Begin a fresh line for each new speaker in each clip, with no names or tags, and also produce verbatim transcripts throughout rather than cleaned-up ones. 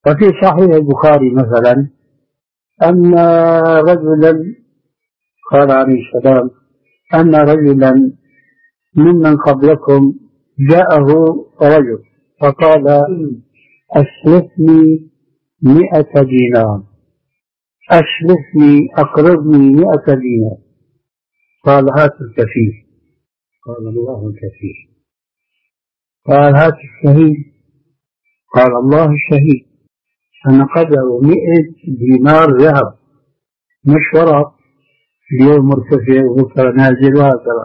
وفي صحيح البخاري مثلا أن رجلا قال عليه السلام أن رجلا ممن قبلكم جاءه رجل فقال أسلفني مئة دينار، أسلفني أقرضني مئة دينار. قال هات الكفيل، قال الله الكفيل. قال هات الشهيد، قال الله الشهيد. فنقده مئة دينار ذهب، مش ورق اليوم مرتفع وبكرة نازل وهكذا.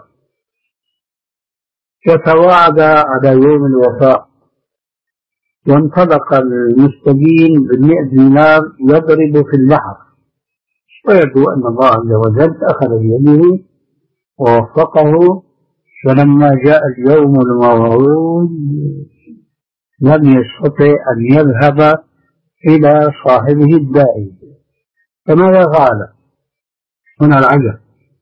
وتواعد على يوم الوفاء، وانطلق المستدين بالمئة دينار يضرب في البحر، ويبدو أن الله عز وجل أخذ بيده ووفقه. ولما جاء اليوم الموعود لم يستطع أن يذهب إلى صاحبه الدائم. فماذا فعل؟ هنا العجب.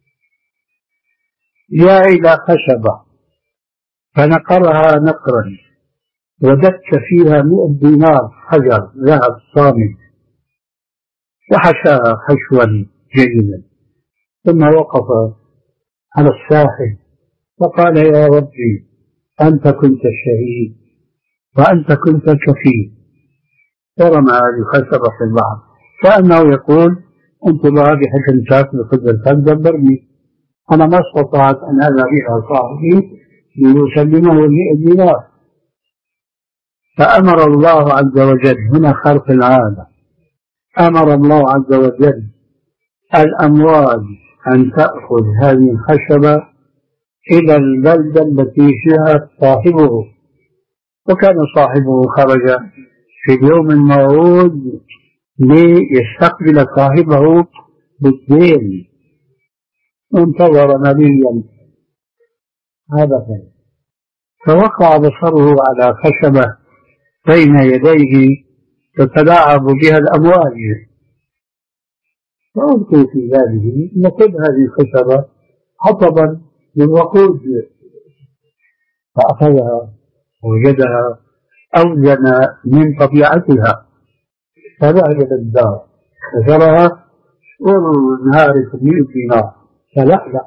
جاء إلى خشبة فنقرها نقرا ودك فيها مئة دينار حجر ذهب صامت، وحشاها حشوا جيدا، ثم وقف على الساحل فقال يا ربي أنت كنت الشهيد وأنت كنت الكفيل، ورمى هذه الخشبة في البحر كأنه يقول انتظر بحكم شاك بقدرتك دبرني، أنا ما استطعت أن أذهب إلى صاحبي ليسلمه مئة دينار. فأمر الله عز وجل، هنا خرق العادة، أمر الله عز وجل الأمواج أن تأخذ هذه الخشبة إلى البلدة التي فيها صاحبه. وكان صاحبه خرج في اليوم الموعود ليستقبل صاحبه بالدين، وانتظر مليا هذا. فوقع بصره على خشبة بين يديه تتلاعب بها الأمواج، فألقي في باله نقد هذه الخشبة حطبا للوقود، فأخذها ووجدها أوزن من طبيعتها، فذهب إلى الدار كسرها والنهار مئة دينار، فلألأ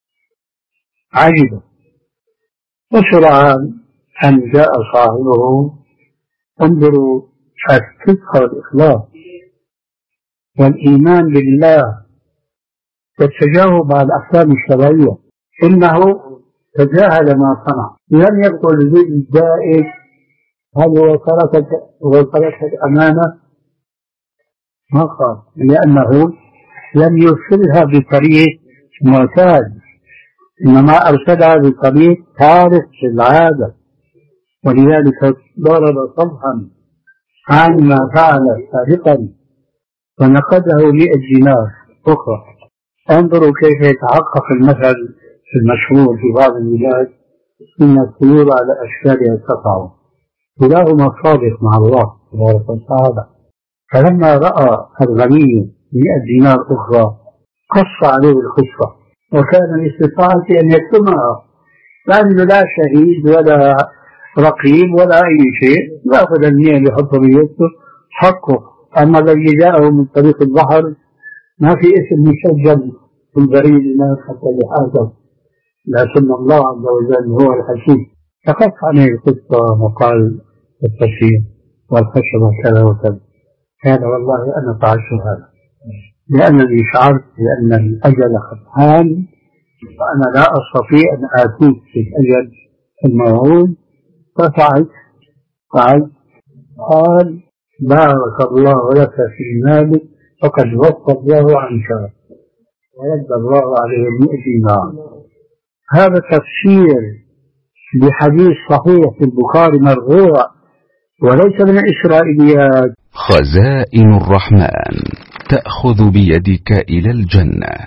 عجب. وسرعان أن جاء صاحبه. انظروا الصدق والإخلاص والإيمان بالله والتجاوب على الأحكام الشرعية. إنه تجاهل ما صنع، لم يقل للزائد هل وصلتك وصلتك أمانة، ما قال، لأنه لم يرسلها بطريق معتاد، إنما أرسلها بطريق خارق العادة، ولذلك ضرب صفحا عن ما فعل سابقا ونقده مئة دينار أخرى. انظروا كيف يتحقق المثل المشهور في بعض البلاد إن الطيور على أشكالها تقع، كلاهما صادق مع الله تبارك وتعالى. فلما رأى الغني مئة دينار أخرى قص عليه الخشبة، وكان باستطاعة أن يكتمها، لأنه لا شهيد ولا رقيب ولا أي شيء، يأخذ المئة يحط بيده حقه. أما الذي جاءه من طريق البحر ما في اسم مسجل في البريد ما حتى يحاسب، لكن الله عز وجل هو الحكيم. فقص عليه القصة وقال التفسير والخشبة كذا وكذا. قال والله أنا فعلت هذا لأنني شعرت بأن الأجل خطان، وأنا لا أستطيع أن آتيك في الأجل الموعود، ففعلت فعلت. قال بارك الله لك في مالك فقد وفى الله عنك ورد الله عليه مئة دينار. هذا تفسير بحديث صحيح في البخاري مرفوع وليس من الإسرائيليات.
خزائن الرحمن تأخذ بيدك إلى الجنة.